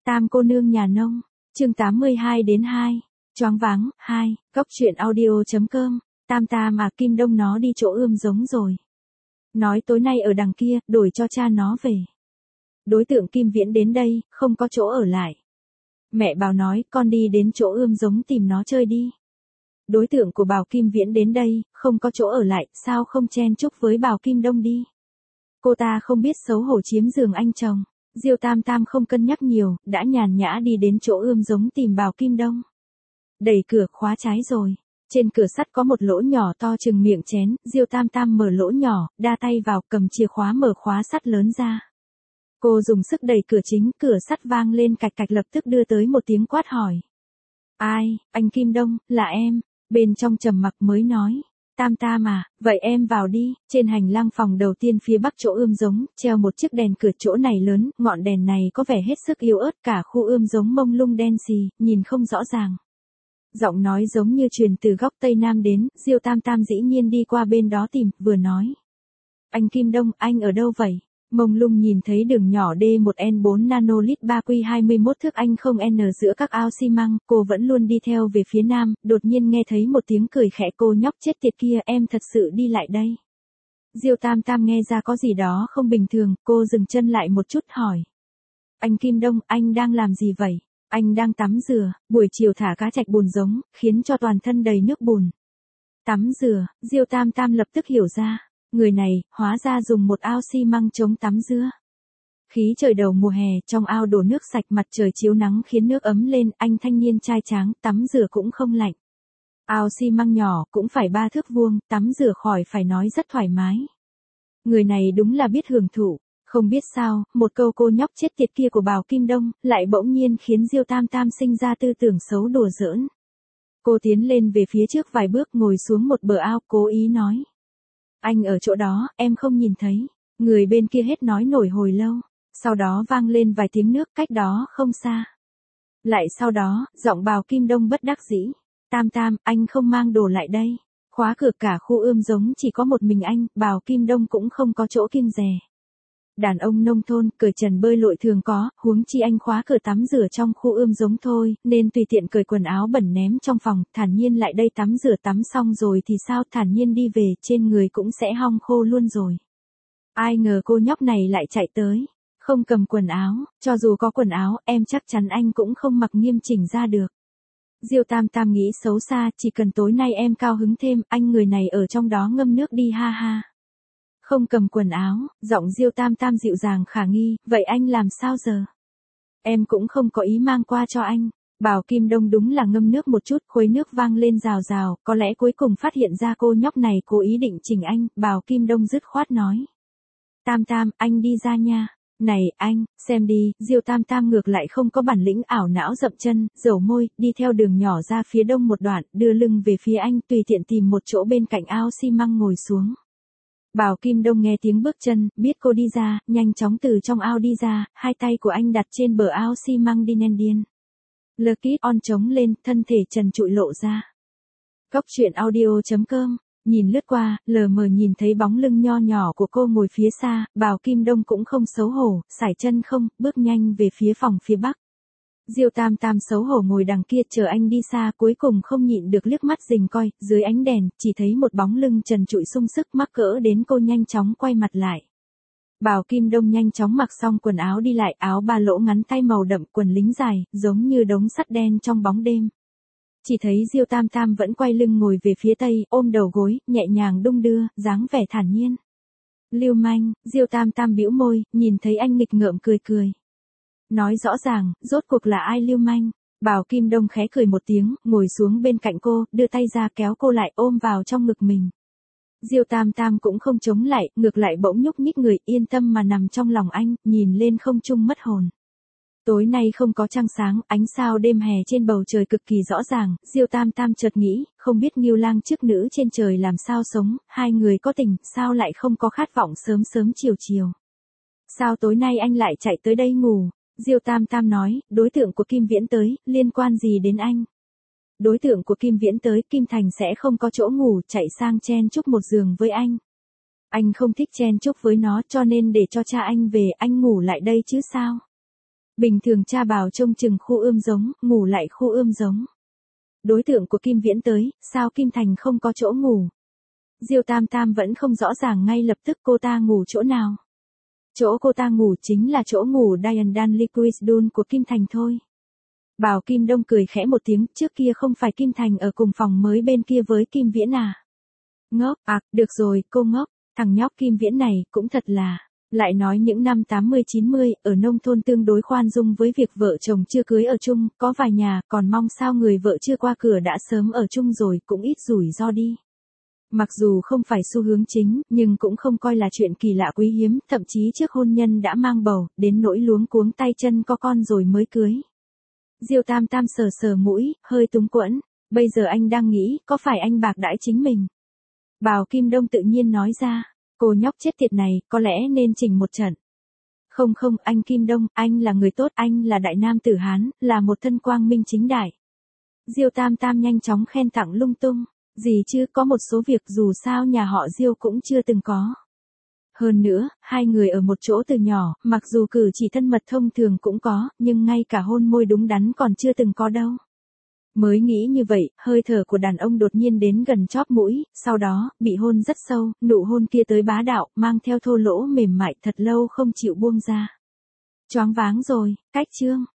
Tam cô nương nhà nông, chương 82-2, choáng váng, 2, Cóc truyện audio.com, Tam à Kim Đông nó đi chỗ ươm giống rồi. Nói tối nay ở đằng kia, đổi cho cha nó về. Đối tượng Kim Viễn đến đây, không có chỗ ở lại. Mẹ Bảo nói, con đi đến chỗ ươm giống tìm nó chơi đi. Đối tượng của Bảo Kim Viễn đến đây, không có chỗ ở lại, sao không chen chúc với Bảo Kim Đông đi. Cô ta không biết xấu hổ chiếm giường anh chồng. Diêu Tam không cân nhắc nhiều, đã nhàn nhã đi đến chỗ ươm giống tìm Bảo Kim Đông. Đẩy cửa khóa trái rồi. Trên cửa sắt có một lỗ nhỏ to chừng miệng chén, Diêu Tam mở lỗ nhỏ, đa tay vào, cầm chìa khóa mở khóa sắt lớn ra. Cô dùng sức đẩy cửa chính, cửa sắt vang lên cạch cạch lập tức đưa tới một tiếng quát hỏi. Ai, anh Kim Đông, là em. Bên trong trầm mặc mới nói. Tam à, vậy em vào đi. Trên hành lang phòng đầu tiên phía bắc chỗ ươm giống, treo một chiếc đèn cửa chỗ này lớn, ngọn đèn này có vẻ hết sức yếu ớt, cả khu ươm giống mông lung đen xì, nhìn không rõ ràng. Giọng nói giống như truyền từ góc Tây Nam đến, Diêu Tam dĩ nhiên đi qua bên đó tìm, vừa nói. Anh Kim Đông, anh ở đâu vậy? Mông lung nhìn thấy đường nhỏ D1N4 nanolit 3Q21 thước anh không N giữa các ao xi măng, cô vẫn luôn đi theo về phía nam, đột nhiên nghe thấy một tiếng cười khẽ cô nhóc chết tiệt kia, em thật sự đi lại đây. Diêu Tam nghe ra có gì đó không bình thường, cô dừng chân lại một chút hỏi. Anh Kim Đông, anh đang làm gì vậy? Anh đang tắm rửa, buổi chiều thả cá trạch bùn giống, khiến cho toàn thân đầy nước bùn. Tắm rửa, Diêu Tam lập tức hiểu ra. Người này, hóa ra dùng một ao xi măng chống tắm dưa. Khí trời đầu mùa hè, trong ao đổ nước sạch mặt trời chiếu nắng khiến nước ấm lên, anh thanh niên trai tráng, tắm rửa cũng không lạnh. Ao xi măng nhỏ, cũng phải 3 thước vuông, tắm rửa khỏi phải nói rất thoải mái. Người này đúng là biết hưởng thụ, không biết sao, một câu cô nhóc chết tiệt kia của Bảo Kim Đông, lại bỗng nhiên khiến Diêu Tam sinh ra tư tưởng xấu đùa giỡn. Cô tiến lên về phía trước vài bước ngồi xuống một bờ ao, cố ý nói. Anh ở chỗ đó, em không nhìn thấy. Người bên kia hết nói nổi hồi lâu. Sau đó vang lên vài tiếng nước cách đó không xa. Lại sau đó, giọng Bảo Kim Đông bất đắc dĩ. Tam, anh không mang đồ lại đây. Khóa cửa cả khu ươm giống chỉ có một mình anh, Bảo Kim Đông cũng không có chỗ kiêng dè. Đàn ông nông thôn, cởi trần bơi lội thường có, huống chi anh khóa cửa tắm rửa trong khu ươm giống thôi, nên tùy tiện cởi quần áo bẩn ném trong phòng, thản nhiên lại đây tắm rửa tắm xong rồi thì sao, thản nhiên đi về, trên người cũng sẽ hong khô luôn rồi. Ai ngờ cô nhóc này lại chạy tới, không cầm quần áo, cho dù có quần áo, em chắc chắn anh cũng không mặc nghiêm chỉnh ra được. Diêu Tam nghĩ xấu xa, chỉ cần tối nay em cao hứng thêm, anh người này ở trong đó ngâm nước đi ha ha. Không cầm quần áo, giọng Diêu Tam dịu dàng khả nghi, vậy anh làm sao giờ? Em cũng không có ý mang qua cho anh. Bảo Kim Đông đúng là ngâm nước một chút, khuấy nước vang lên rào rào, có lẽ cuối cùng phát hiện ra cô nhóc này cố ý định chỉnh anh, Bảo Kim Đông dứt khoát nói. Tam, anh đi ra nha. Này, anh, xem đi, Diêu Tam ngược lại không có bản lĩnh ảo não dậm chân, dầu môi, đi theo đường nhỏ ra phía đông một đoạn, đưa lưng về phía anh, tùy tiện tìm một chỗ bên cạnh ao xi măng ngồi xuống. Bảo Kim Đông nghe tiếng bước chân, biết cô đi ra, nhanh chóng từ trong ao đi ra, hai tay của anh đặt trên bờ ao xi măng đi nền điên. Lucky on trống lên, thân thể trần trụi lộ ra. Cóc truyện audio.com, nhìn lướt qua, lờ mờ nhìn thấy bóng lưng nho nhỏ của cô ngồi phía xa, Bảo Kim Đông cũng không xấu hổ, sải chân không, bước nhanh về phía phòng phía bắc. Diêu Tam xấu hổ ngồi đằng kia chờ anh đi xa, cuối cùng không nhịn được liếc mắt rình coi, dưới ánh đèn, chỉ thấy một bóng lưng trần trụi sung sức mắc cỡ đến cô nhanh chóng quay mặt lại. Bảo Kim Đông nhanh chóng mặc xong quần áo đi lại, áo ba lỗ ngắn tay màu đậm, quần lính dài, giống như đống sắt đen trong bóng đêm. Chỉ thấy Diêu Tam vẫn quay lưng ngồi về phía tây, ôm đầu gối, nhẹ nhàng đung đưa, dáng vẻ thản nhiên. Lưu manh, Diêu Tam bĩu môi, nhìn thấy anh nghịch ngợm cười. Nói rõ ràng, rốt cuộc là ai lưu manh? Bảo Kim Đông khẽ cười một tiếng, ngồi xuống bên cạnh cô, đưa tay ra kéo cô lại ôm vào trong ngực mình. Diêu Tam cũng không chống lại, ngược lại bỗng nhúc nhích người, yên tâm mà nằm trong lòng anh, nhìn lên không trung mất hồn. Tối nay không có trăng sáng, ánh sao đêm hè trên bầu trời cực kỳ rõ ràng, Diêu Tam chợt nghĩ, không biết Ngưu Lang chức nữ trên trời làm sao sống, hai người có tình, sao lại không có khát vọng sớm chiều. Sao tối nay anh lại chạy tới đây ngủ? Diêu Tam nói, đối tượng của Kim Viễn tới, liên quan gì đến anh? Đối tượng của Kim Viễn tới, Kim Thành sẽ không có chỗ ngủ, chạy sang chen chúc một giường với anh. Anh không thích chen chúc với nó cho nên để cho cha anh về, anh ngủ lại đây chứ sao? Bình thường cha bảo trông chừng khu ươm giống, ngủ lại khu ươm giống. Đối tượng của Kim Viễn tới, sao Kim Thành không có chỗ ngủ? Diêu Tam Tam vẫn không rõ ràng ngay lập tức cô ta ngủ chỗ nào. Chỗ cô ta ngủ chính là chỗ ngủ Diane Danley Quisdon của Kim Thành thôi. Bảo Kim Đông cười khẽ một tiếng, trước kia không phải Kim Thành ở cùng phòng mới bên kia với Kim Viễn à? Ngốc, được rồi, cô ngốc, thằng nhóc Kim Viễn này cũng thật là. Lại nói những năm 80-90, ở nông thôn tương đối khoan dung với việc vợ chồng chưa cưới ở chung, có vài nhà, còn mong sao người vợ chưa qua cửa đã sớm ở chung rồi, cũng ít rủi ro đi. Mặc dù không phải xu hướng chính, nhưng cũng không coi là chuyện kỳ lạ quý hiếm, thậm chí trước hôn nhân đã mang bầu, đến nỗi luống cuống tay chân có con rồi mới cưới. Diêu Tam Tam sờ sờ mũi, hơi túng quẫn, bây giờ anh đang nghĩ, có phải anh bạc đãi chính mình? Bảo Kim Đông tự nhiên nói ra, cô nhóc chết tiệt này, có lẽ nên chỉnh một trận. Không, anh Kim Đông, anh là người tốt, anh là đại nam tử Hán, là một thân quang minh chính đại. Diêu Tam Tam nhanh chóng khen tặng lung tung, gì chứ, có một số việc dù sao nhà họ Diêu cũng chưa từng có. Hơn nữa, hai người ở một chỗ từ nhỏ, mặc dù cử chỉ thân mật thông thường cũng có, nhưng ngay cả hôn môi đúng đắn còn chưa từng có đâu. Mới nghĩ như vậy, hơi thở của đàn ông đột nhiên đến gần chóp mũi, sau đó, bị hôn rất sâu, nụ hôn kia tới bá đạo, mang theo thô lỗ mềm mại thật lâu không chịu buông ra. Choáng váng rồi, cách chương.